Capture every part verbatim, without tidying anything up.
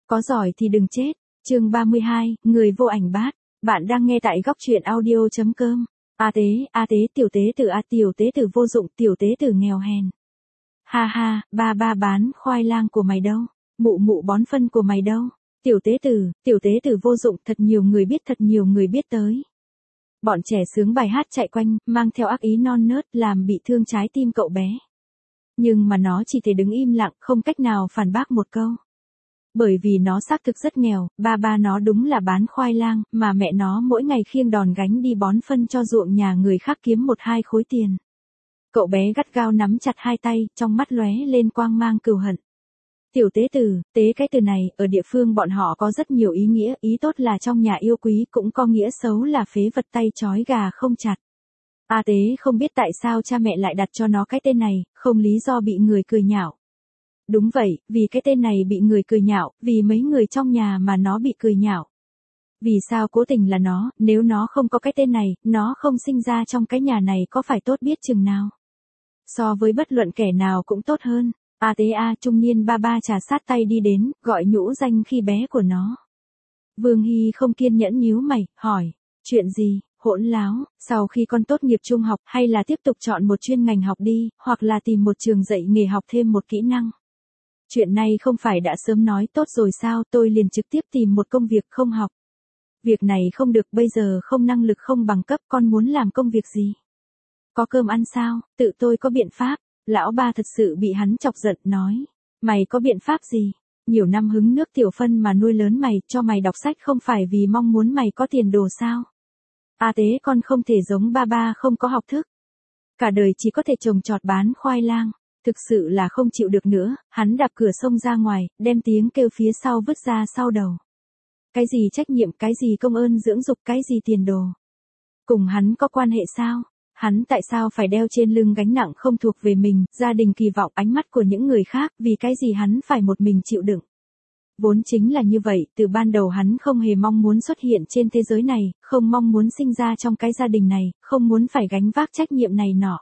Có giỏi thì đừng chết. Chương ba mươi hai, người vô ảnh bát. Bạn đang nghe tại góc truyện audio chấm com. A tế, a tế, tiểu tế tử a, tiểu tế tử vô dụng, tiểu tế tử nghèo hèn. Ha ha, ba ba bán khoai lang của mày đâu? Mụ mụ bón phân của mày đâu? Tiểu tế tử, tiểu tế tử vô dụng, thật nhiều người biết, thật nhiều người biết tới. Bọn trẻ sướng bài hát chạy quanh, mang theo ác ý non nớt, làm bị thương trái tim cậu bé. Nhưng mà nó chỉ thể đứng im lặng, không cách nào phản bác một câu. Bởi vì nó xác thực rất nghèo, ba ba nó đúng là bán khoai lang, mà mẹ nó mỗi ngày khiêng đòn gánh đi bón phân cho ruộng nhà người khác kiếm một hai khối tiền. Cậu bé gắt gao nắm chặt hai tay, trong mắt lóe lên quang mang cừu hận. Tiểu tế tử, tế cái từ này, ở địa phương bọn họ có rất nhiều ý nghĩa, ý tốt là trong nhà yêu quý, cũng có nghĩa xấu là phế vật tay trói gà không chặt. A tế không biết tại sao cha mẹ lại đặt cho nó cái tên này, không lý do bị người cười nhạo. Đúng vậy, vì cái tên này bị người cười nhạo, vì mấy người trong nhà mà nó bị cười nhạo. Vì sao cố tình là nó, nếu nó không có cái tên này, nó không sinh ra trong cái nhà này có phải tốt biết chừng nào. So với bất luận kẻ nào cũng tốt hơn. A tế a, trung niên ba ba trà sát tay đi đến, gọi nhũ danh khi bé của nó. Vương Hy không kiên nhẫn nhíu mày, hỏi, chuyện gì, hỗn láo, sau khi con tốt nghiệp trung học hay là tiếp tục chọn một chuyên ngành học đi, hoặc là tìm một trường dạy nghề học thêm một kỹ năng. Chuyện này không phải đã sớm nói tốt rồi sao, tôi liền trực tiếp tìm một công việc không học. Việc này không được, bây giờ không năng lực không bằng cấp, con muốn làm công việc gì? Có cơm ăn sao, tự tôi có biện pháp. Lão ba thật sự bị hắn chọc giận, nói, mày có biện pháp gì? Nhiều năm hứng nước tiểu phân mà nuôi lớn mày, cho mày đọc sách không phải vì mong muốn mày có tiền đồ sao? A tế con không thể giống ba ba không có học thức. Cả đời chỉ có thể trồng trọt bán khoai lang. Thực sự là không chịu được nữa, hắn đạp cửa xông ra ngoài, đem tiếng kêu phía sau vứt ra sau đầu. Cái gì trách nhiệm, cái gì công ơn dưỡng dục, cái gì tiền đồ? Cùng hắn có quan hệ sao? Hắn tại sao phải đeo trên lưng gánh nặng không thuộc về mình, gia đình kỳ vọng, ánh mắt của những người khác, vì cái gì hắn phải một mình chịu đựng? Vốn chính là như vậy, từ ban đầu hắn không hề mong muốn xuất hiện trên thế giới này, không mong muốn sinh ra trong cái gia đình này, không muốn phải gánh vác trách nhiệm này nọ.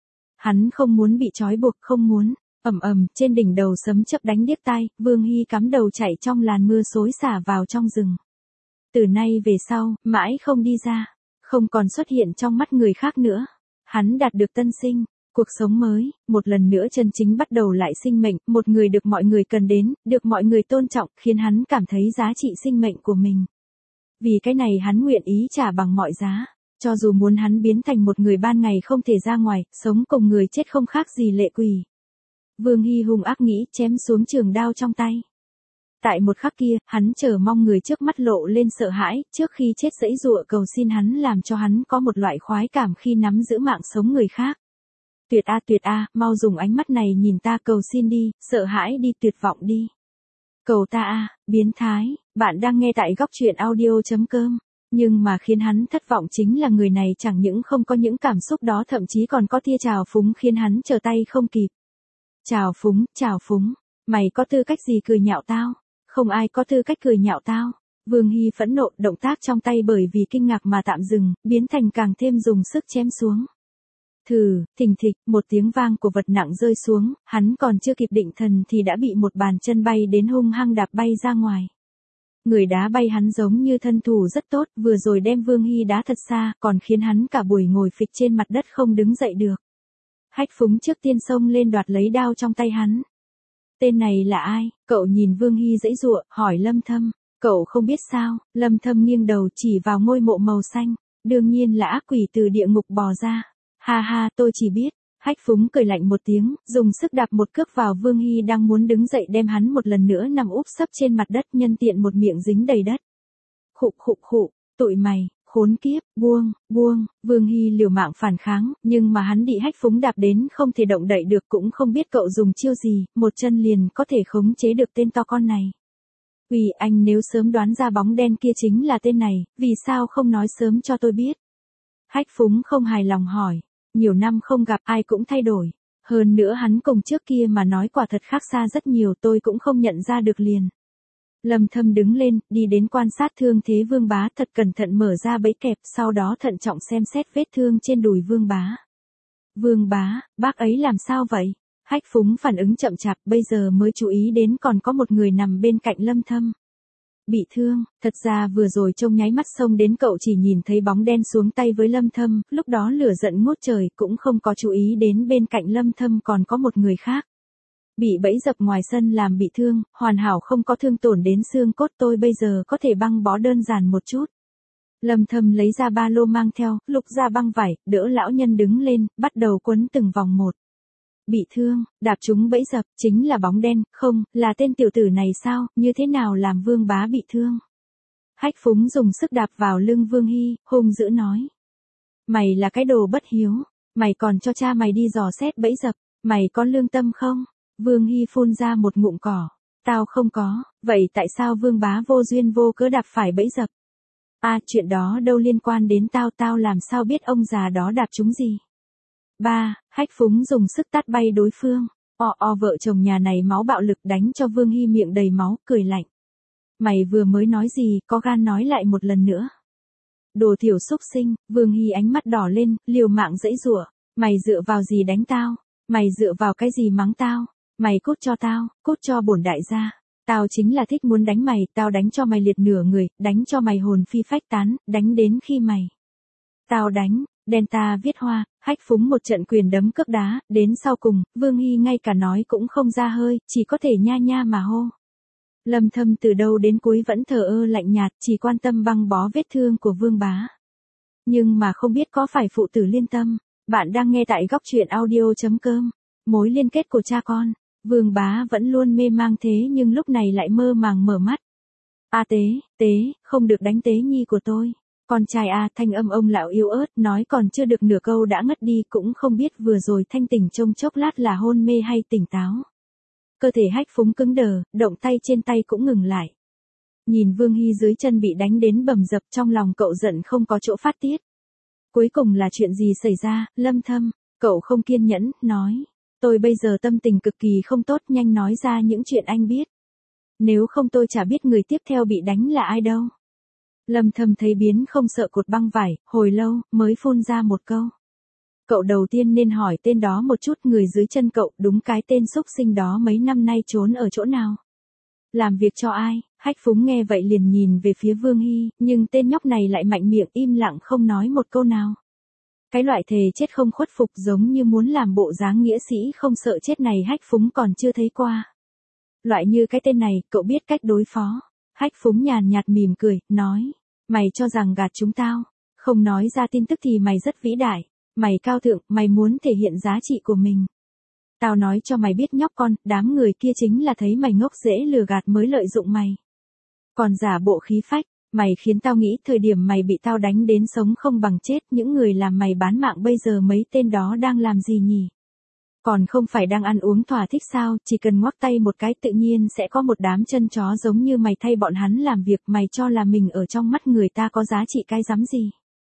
Hắn không muốn bị trói buộc, không muốn. Ầm ầm, trên đỉnh đầu sấm chớp đánh điếc tai, Vương Hy cắm đầu chạy trong làn mưa xối xả vào trong rừng. Từ nay về sau, mãi không đi ra, không còn xuất hiện trong mắt người khác nữa. Hắn đạt được tân sinh, cuộc sống mới, một lần nữa chân chính bắt đầu lại sinh mệnh, một người được mọi người cần đến, được mọi người tôn trọng, khiến hắn cảm thấy giá trị sinh mệnh của mình. Vì cái này hắn nguyện ý trả bằng mọi giá. Cho dù muốn hắn biến thành một người ban ngày không thể ra ngoài, sống cùng người chết không khác gì lệ quỷ. Vương Hy hung ác nghĩ, chém xuống trường đao trong tay. Tại một khắc kia, hắn chờ mong người trước mắt lộ lên sợ hãi, trước khi chết giãy giụa cầu xin hắn làm cho hắn có một loại khoái cảm khi nắm giữ mạng sống người khác. Tuyệt a tuyệt a, mau dùng ánh mắt này nhìn ta, cầu xin đi, sợ hãi đi, tuyệt vọng đi. Cầu ta a, biến thái, bạn đang nghe tại góc truyện audio chấm com. Nhưng mà khiến hắn thất vọng chính là người này chẳng những không có những cảm xúc đó, thậm chí còn có tia trào phúng khiến hắn trở tay không kịp. Trào phúng, trào phúng, mày có tư cách gì cười nhạo tao? Không ai có tư cách cười nhạo tao. Vương Hy phẫn nộ, động tác trong tay bởi vì kinh ngạc mà tạm dừng, biến thành càng thêm dùng sức chém xuống. Thừ, thình thịch, một tiếng vang của vật nặng rơi xuống, hắn còn chưa kịp định thần thì đã bị một bàn chân bay đến hung hăng đạp bay ra ngoài. Người đá bay hắn giống như thân thủ rất tốt, vừa rồi đem Vương Hy đá thật xa, còn khiến hắn cả buổi ngồi phịch trên mặt đất không đứng dậy được. Hách Phúng trước tiên xông lên đoạt lấy đao trong tay hắn. Tên này là ai? Cậu nhìn Vương Hy giãy giụa, hỏi Lâm Thâm. Cậu không biết sao? Lâm Thâm nghiêng đầu chỉ vào ngôi mộ màu xanh. Đương nhiên là ác quỷ từ địa ngục bò ra. Ha ha, tôi chỉ biết. Hách Phúng cười lạnh một tiếng, dùng sức đạp một cước vào Vương Hy đang muốn đứng dậy, đem hắn một lần nữa nằm úp sấp trên mặt đất, nhân tiện một miệng dính đầy đất. Khụ khụ khụ, tụi mày, khốn kiếp, buông, buông. Vương Hy liều mạng phản kháng, nhưng mà hắn bị Hách Phúng đạp đến không thể động đậy được, cũng không biết cậu dùng chiêu gì, một chân liền có thể khống chế được tên to con này. Vì anh nếu sớm đoán ra bóng đen kia chính là tên này, vì sao không nói sớm cho tôi biết? Hách Phúng không hài lòng hỏi. Nhiều năm không gặp, ai cũng thay đổi. Hơn nữa hắn cùng trước kia mà nói quả thật khác xa rất nhiều, tôi cũng không nhận ra được liền. Lâm Thâm đứng lên, đi đến quan sát thương thế Vương Bá, thật cẩn thận mở ra bẫy kẹp, sau đó thận trọng xem xét vết thương trên đùi Vương Bá. Vương Bá, bác ấy làm sao vậy? Hách Phúng phản ứng chậm chạp, bây giờ mới chú ý đến còn có một người nằm bên cạnh Lâm Thâm. Bị thương, thật ra vừa rồi trông nháy mắt xông đến cậu chỉ nhìn thấy bóng đen xuống tay với Lâm Thâm, lúc đó lửa giận ngút trời cũng không có chú ý đến bên cạnh Lâm Thâm còn có một người khác. Bị bẫy dập ngoài sân làm bị thương, hoàn hảo không có thương tổn đến xương cốt, tôi bây giờ có thể băng bó đơn giản một chút. Lâm Thâm lấy ra ba lô mang theo, lục ra băng vải, đỡ lão nhân đứng lên, bắt đầu quấn từng vòng một. Bị thương, đạp trúng bẫy dập, chính là bóng đen, không, là tên tiểu tử này sao, như thế nào làm Vương Bá bị thương. Hách Phúng dùng sức đạp vào lưng Vương Hy, hung dữ nói. Mày là cái đồ bất hiếu, mày còn cho cha mày đi dò xét bẫy dập, mày có lương tâm không? Vương Hy phun ra một ngụm cỏ. Tao không có, vậy tại sao Vương Bá vô duyên vô cớ đạp phải bẫy dập? À, chuyện đó đâu liên quan đến tao, tao làm sao biết ông già đó đạp trúng gì? Ba, Hách Phúng dùng sức tát bay đối phương. O o vợ chồng nhà này máu bạo lực đánh cho Vương Hy miệng đầy máu, cười lạnh. Mày vừa mới nói gì, có gan nói lại một lần nữa. Đồ tiểu xúc sinh, Vương Hy ánh mắt đỏ lên, liều mạng giãy giụa. Mày dựa vào gì đánh tao? Mày dựa vào cái gì mắng tao? Mày cút cho tao, cút cho bổn đại gia. Tao chính là thích muốn đánh mày, tao đánh cho mày liệt nửa người, đánh cho mày hồn phi phách tán, đánh đến khi mày. Tao đánh, Delta viết hoa, Hách Phúng một trận quyền đấm cước đá, đến sau cùng, Vương Hy ngay cả nói cũng không ra hơi, chỉ có thể nha nha mà hô. Lâm Thâm từ đầu đến cuối vẫn thờ ơ lạnh nhạt, chỉ quan tâm băng bó vết thương của Vương Bá. Nhưng mà không biết có phải phụ tử liên tâm, bạn đang nghe tại góc truyện audio chấm com, mối liên kết của cha con. Vương Bá vẫn luôn mê mang thế nhưng lúc này lại mơ màng mở mắt. A Tế, Tế, không được đánh Tế nhi của tôi. Con trai a, thanh âm ông lão yếu ớt nói còn chưa được nửa câu đã ngất đi, cũng không biết vừa rồi thanh tỉnh trong chốc lát là hôn mê hay tỉnh táo. Cơ thể Hách Phúng cứng đờ, động tay trên tay cũng ngừng lại. Nhìn Vương Hy dưới chân bị đánh đến bầm dập, trong lòng cậu giận không có chỗ phát tiết. Cuối cùng là chuyện gì xảy ra, Lâm Thâm? Cậu không kiên nhẫn, nói. Tôi bây giờ tâm tình cực kỳ không tốt, nhanh nói ra những chuyện anh biết. Nếu không tôi chả biết người tiếp theo bị đánh là ai đâu. Lâm Thâm thấy biến không sợ cột băng vải, hồi lâu, mới phun ra một câu. Cậu đầu tiên nên hỏi tên đó một chút, người dưới chân cậu, đúng cái tên xúc sinh đó mấy năm nay trốn ở chỗ nào? Làm việc cho ai? Hách Phúng nghe vậy liền nhìn về phía Vương Hy, nhưng tên nhóc này lại mạnh miệng im lặng không nói một câu nào. Cái loại thề chết không khuất phục giống như muốn làm bộ dáng nghĩa sĩ không sợ chết này Hách Phúng còn chưa thấy qua. Loại như cái tên này, cậu biết cách đối phó. Hách Phúng nhàn nhạt mỉm cười, nói. Mày cho rằng gạt chúng tao, không nói ra tin tức thì mày rất vĩ đại. Mày cao thượng, mày muốn thể hiện giá trị của mình. Tao nói cho mày biết nhóc con, đám người kia chính là thấy mày ngốc dễ lừa gạt mới lợi dụng mày. Còn giả bộ khí phách, mày khiến tao nghĩ thời điểm mày bị tao đánh đến sống không bằng chết, những người làm mày bán mạng bây giờ mấy tên đó đang làm gì nhỉ? Còn không phải đang ăn uống thỏa thích sao, chỉ cần ngoắc tay một cái tự nhiên sẽ có một đám chân chó giống như mày thay bọn hắn làm việc, mày cho là mình ở trong mắt người ta có giá trị cái rắm gì?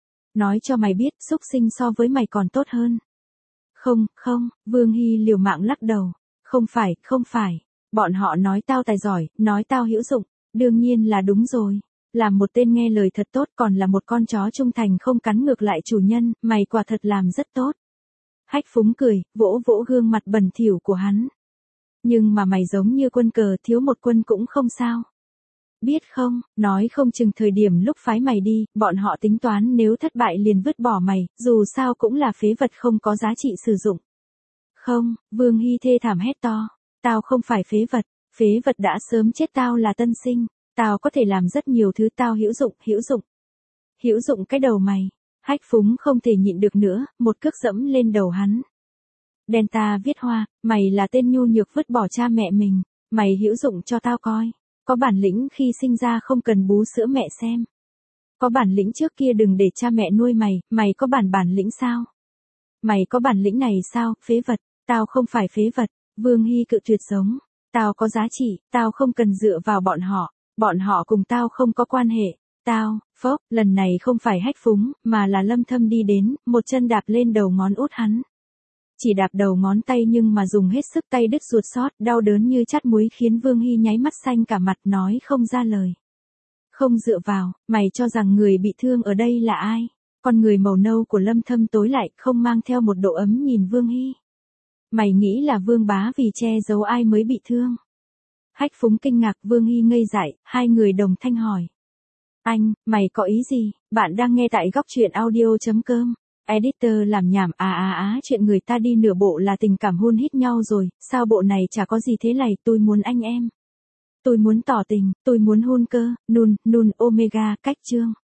Nói cho mày biết, xúc sinh so với mày còn tốt hơn. Không, không, Vương Hy liều mạng lắc đầu. Không phải, không phải. Bọn họ nói tao tài giỏi, nói tao hữu dụng. Đương nhiên là đúng rồi. Làm một tên nghe lời thật tốt, còn là một con chó trung thành không cắn ngược lại chủ nhân, mày quả thật làm rất tốt. Hách Phúng cười, vỗ vỗ gương mặt bẩn thỉu của hắn. Nhưng mà mày giống như quân cờ, thiếu một quân cũng không sao. Biết không, nói không chừng thời điểm lúc phái mày đi, bọn họ tính toán nếu thất bại liền vứt bỏ mày, dù sao cũng là phế vật không có giá trị sử dụng. Không, Vương Hy thê thảm hét to. Tao không phải phế vật, phế vật đã sớm chết, tao là tân sinh. Tao có thể làm rất nhiều thứ, tao hữu dụng, hữu dụng. Hữu dụng cái đầu mày. Hách Phúng không thể nhịn được nữa, một cước dẫm lên đầu hắn. Delta viết hoa, mày là tên nhu nhược vứt bỏ cha mẹ mình, mày hữu dụng cho tao coi. Có bản lĩnh khi sinh ra không cần bú sữa mẹ xem. Có bản lĩnh trước kia đừng để cha mẹ nuôi mày, mày có bản bản lĩnh sao? Mày có bản lĩnh này sao, phế vật, tao không phải phế vật, Vương Hy cự tuyệt giống. Tao có giá trị, tao không cần dựa vào bọn họ, bọn họ cùng tao không có quan hệ. Tao, phốc, lần này không phải Hách Phúng, mà là Lâm Thâm đi đến, một chân đạp lên đầu ngón út hắn. Chỉ đạp đầu ngón tay nhưng mà dùng hết sức, tay đứt ruột sót, đau đớn như chát muối khiến Vương Hy nháy mắt xanh cả mặt, nói không ra lời. Không dựa vào, mày cho rằng người bị thương ở đây là ai? Con người màu nâu của Lâm Thâm tối lại, không mang theo một độ ấm nhìn Vương Hy. Mày nghĩ là Vương Bá vì che giấu ai mới bị thương? Hách Phúng kinh ngạc, Vương Hy ngây dại, hai người đồng thanh hỏi. Anh, mày có ý gì? Bạn đang nghe tại góc truyện audio.com. Editor làm nhảm à à á chuyện người ta đi nửa bộ là tình cảm hôn hít nhau rồi, sao bộ này chả có gì thế này, tôi muốn anh em. Tôi muốn tỏ tình, tôi muốn hôn cơ, nun, nun, omega, cách chương.